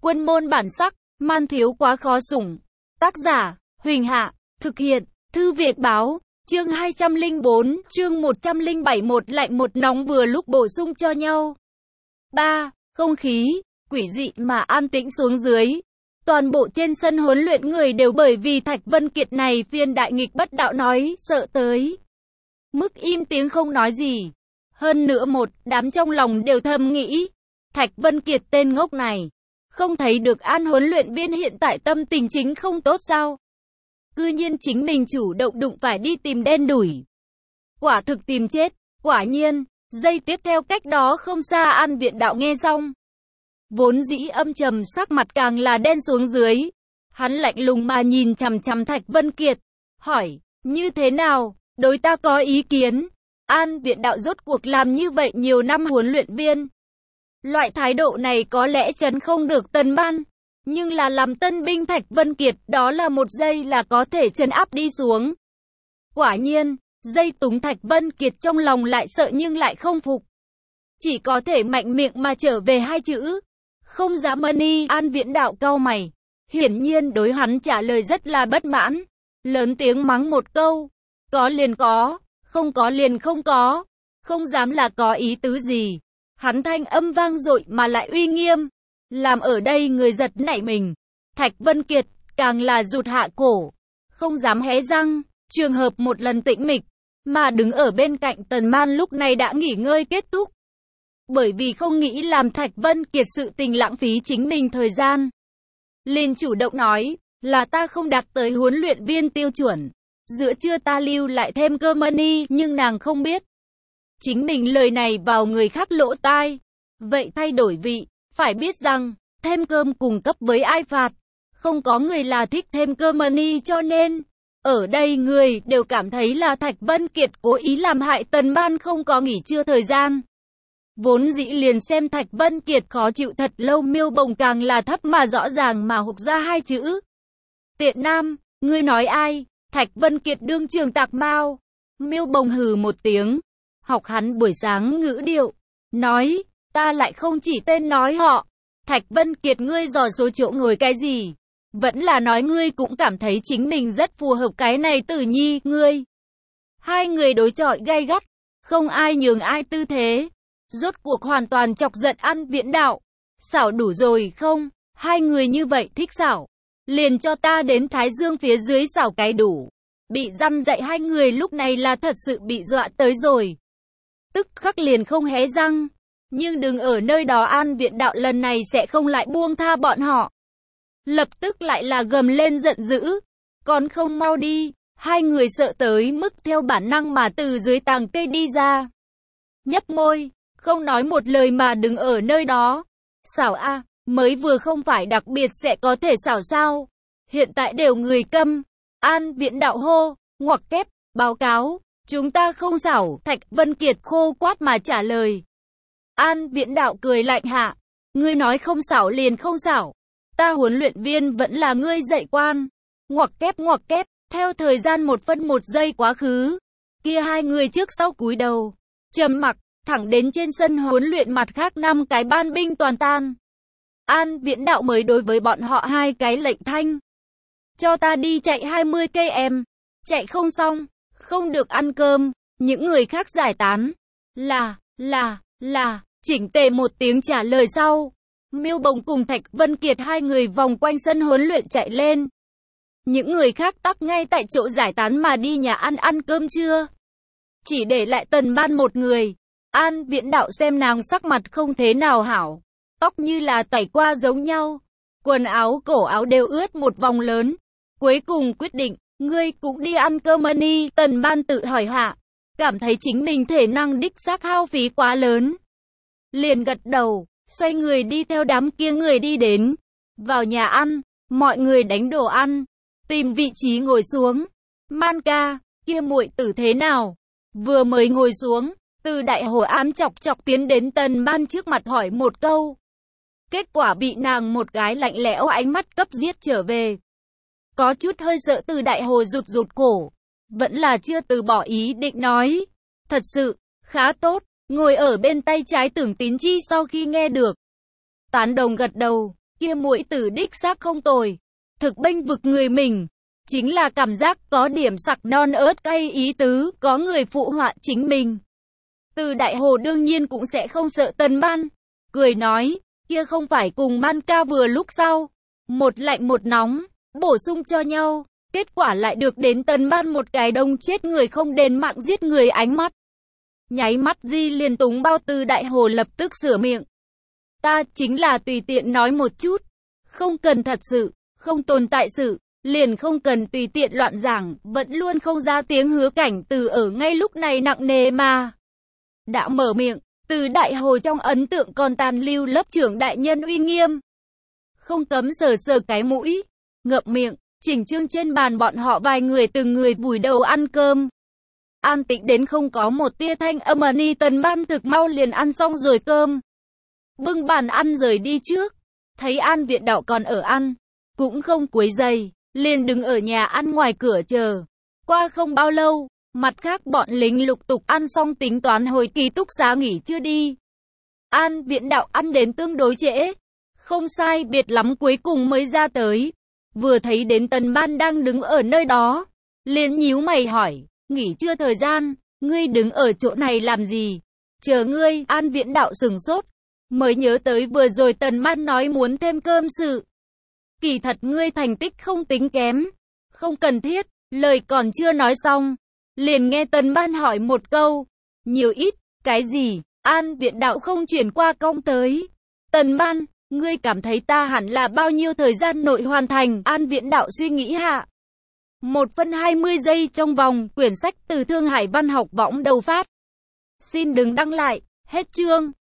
Quân môn bản sắc, man thiếu quá khó sủng. Tác giả, Huỳnh Hạ, thực hiện, Thư Viện Báo, chương 204, chương 107 một lạnh một nóng vừa lúc bổ sung cho nhau. 3. Không khí, quỷ dị mà an tĩnh xuống dưới. Toàn bộ trên sân huấn luyện người đều bởi vì Thạch Vân Kiệt này phiên đại nghịch bất đạo nói, sợ tới mức im tiếng không nói gì. Hơn nữa đám trong lòng đều thầm nghĩ, Thạch Vân Kiệt tên ngốc này, không thấy được An huấn luyện viên hiện tại tâm tình chính không tốt sao? Cư nhiên chính mình chủ động đụng phải đi tìm đen đủi. Quả thực tìm chết, quả nhiên, giây tiếp theo cách đó không xa An Viện Đạo nghe xong. Vốn dĩ âm trầm sắc mặt càng là đen xuống dưới. Hắn lạnh lùng mà nhìn chằm chằm Thạch Vân Kiệt, hỏi, như thế nào, đối ta có ý kiến? An Viện Đạo rốt cuộc làm như vậy nhiều năm huấn luyện viên. Loại thái độ này có lẽ trấn không được Tần Ban, nhưng là làm tân binh Thạch Vân Kiệt đó là một giây là có thể trấn áp đi xuống. Quả nhiên, dây túng Thạch Vân Kiệt trong lòng lại sợ nhưng lại không phục. Chỉ có thể mạnh miệng mà trở về hai chữ. Không dám ân. An Viễn Đạo cau mày. Hiển nhiên đối hắn trả lời rất là bất mãn. Lớn tiếng mắng một câu. Có liền có, không có liền không có. Không dám là có ý tứ gì. Hắn thanh âm vang dội mà lại uy nghiêm. Làm ở đây người giật nảy mình. Thạch Vân Kiệt càng là rụt hạ cổ. Không dám hé răng. Trường hợp một lần tĩnh mịch. Mà đứng ở bên cạnh Tần Man lúc này đã nghỉ ngơi kết thúc. Bởi vì không nghĩ làm Thạch Vân Kiệt sự tình lãng phí chính mình thời gian. Liền chủ động nói, là ta không đạt tới huấn luyện viên tiêu chuẩn. Giữa trưa ta lưu lại thêm cơm money, nhưng nàng không biết. Chính mình lời này vào người khác lỗ tai. Vậy thay đổi vị, phải biết rằng, thêm cơm cùng cấp với ai phạt. Không có người là thích thêm cơm money cho nên, ở đây người đều cảm thấy là Thạch Vân Kiệt cố ý làm hại Tần Ban không có nghỉ trưa thời gian. Vốn dĩ liền xem Thạch Vân Kiệt khó chịu thật lâu, Miêu Bồng càng là thấp mà rõ ràng mà hộc ra hai chữ. Tiện nam, ngươi nói ai? Thạch Vân Kiệt đương trường tạc mao. Miêu Bồng hừ một tiếng, học hắn buổi sáng ngữ điệu, nói, ta lại không chỉ tên nói họ. Thạch Vân Kiệt ngươi dò số chỗ ngồi cái gì? Vẫn là nói ngươi cũng cảm thấy chính mình rất phù hợp cái này Tử Nhi, ngươi. Hai người đối chọi gay gắt, không ai nhường ai tư thế. Rốt cuộc hoàn toàn chọc giận An Viễn Đạo. Xảo đủ rồi không? Hai người như vậy thích xảo. Liền cho ta đến Thái Dương phía dưới xảo cái đủ. Bị răn dạy hai người lúc này là thật sự bị dọa tới rồi. Tức khắc liền không hé răng. Nhưng đừng ở nơi đó, An Viễn Đạo lần này sẽ không lại buông tha bọn họ. Lập tức lại là gầm lên giận dữ. Còn không mau đi. Hai người sợ tới mức theo bản năng mà từ dưới tàng cây đi ra. Nhấp môi. Không nói một lời mà đứng ở nơi đó. Xảo a, mới vừa không phải đặc biệt sẽ có thể xảo sao? Hiện tại đều người câm. An Viễn Đạo hô, ngoặc kép, báo cáo, chúng ta không xảo. Thạch Vân Kiệt khô quát mà trả lời. An Viễn Đạo cười lạnh hạ, ngươi nói không xảo liền không xảo. Ta huấn luyện viên vẫn là ngươi dạy quan. Ngoặc kép, theo thời gian 1 phân 1 giây quá khứ. Kia hai người trước sau cúi đầu, trầm mặc. Thẳng đến trên sân huấn luyện mặt khác 5 cái ban binh toàn tan. An Viễn Đạo mới đối với bọn họ hai cái lệnh thanh. Cho ta đi chạy 20 km. Chạy không xong, không được ăn cơm. Những người khác giải tán. Là, chỉnh tề một tiếng trả lời sau. Miêu Bồng cùng Thạch Vân Kiệt hai người vòng quanh sân huấn luyện chạy lên. Những người khác tắc ngay tại chỗ giải tán mà đi nhà ăn cơm trưa. Chỉ để lại Tần Ban một người. An Viễn Đạo xem nàng sắc mặt không thế nào hảo, tóc như là tẩy qua giống nhau, quần áo cổ áo đều ướt một vòng lớn. Cuối cùng quyết định, ngươi cũng đi ăn cơm money. Tần Ban tự hỏi hạ, cảm thấy chính mình thể năng đích xác hao phí quá lớn. Liền gật đầu, xoay người đi theo đám kia người đi đến. Vào nhà ăn, mọi người đánh đồ ăn, tìm vị trí ngồi xuống. Man ca, kia muội tử thế nào? Vừa mới ngồi xuống, Từ Đại Hồ ám chọc tiến đến Tần Ban trước mặt hỏi một câu. Kết quả bị nàng một cái lạnh lẽo ánh mắt cấp giết trở về. Có chút hơi sợ, Từ Đại Hồ rụt cổ. Vẫn là chưa từ bỏ ý định nói. Thật sự, khá tốt. Ngồi ở bên tay trái Tưởng Tín Chi sau khi nghe được, tán đồng gật đầu. Kia muội tử đích xác không tồi, thực bênh vực người mình. Chính là cảm giác có điểm sặc non ớt cay ý tứ, có người phụ họa chính mình. Từ Đại Hồ đương nhiên cũng sẽ không sợ Tần Ban, cười nói, kia không phải cùng Ban ca vừa lúc sau, một lạnh một nóng, bổ sung cho nhau, kết quả lại được đến Tần Ban một cái đông chết người không đền mạng giết người ánh mắt. Nháy mắt Di liền túng bao. Từ Đại Hồ lập tức sửa miệng. Ta chính là tùy tiện nói một chút, không cần thật sự, không tồn tại sự, liền không cần tùy tiện loạn giảng, vẫn luôn không ra tiếng. Hứa Cảnh Từ ở ngay lúc này nặng nề mà đã mở miệng. Từ Đại Hồ trong ấn tượng còn tàn lưu lớp trưởng đại nhân uy nghiêm, không cấm sờ sờ cái mũi, ngậm miệng. Chỉnh chương trên bàn bọn họ vài người từng người vùi đầu ăn cơm, an tĩnh đến không có một tia thanh âm. Tần Ban thực mau liền ăn xong rồi cơm, bưng bàn ăn rời đi trước. Thấy An Viện Đạo còn ở ăn, cũng không quấy rầy, liền đứng ở nhà ăn ngoài cửa chờ. Qua không bao lâu, mặt khác bọn lính lục tục ăn xong tính toán hồi ký túc xá nghỉ trưa đi. An Viện Đạo ăn đến tương đối trễ, không sai biệt lắm cuối cùng mới ra tới. Vừa thấy đến Tần Ban đang đứng ở nơi đó, liền nhíu mày hỏi, nghỉ trưa thời gian, ngươi đứng ở chỗ này làm gì? Chờ ngươi. An Viễn Đạo sừng sốt, mới nhớ tới vừa rồi Tần Ban nói muốn thêm cơm sự. Kỳ thật ngươi thành tích không tính kém, không cần thiết. Lời còn chưa nói xong, liền nghe Tần Ban hỏi một câu, nhiều ít, cái gì? An Viễn Đạo không chuyển qua công tới. Tần Ban, ngươi cảm thấy ta hẳn là bao nhiêu thời gian nội hoàn thành? An Viễn Đạo suy nghĩ hạ. 1/20 giây trong vòng. Quyển sách từ Thương Hải Văn Học Võng đầu phát. Xin đừng đăng lại. Hết chương.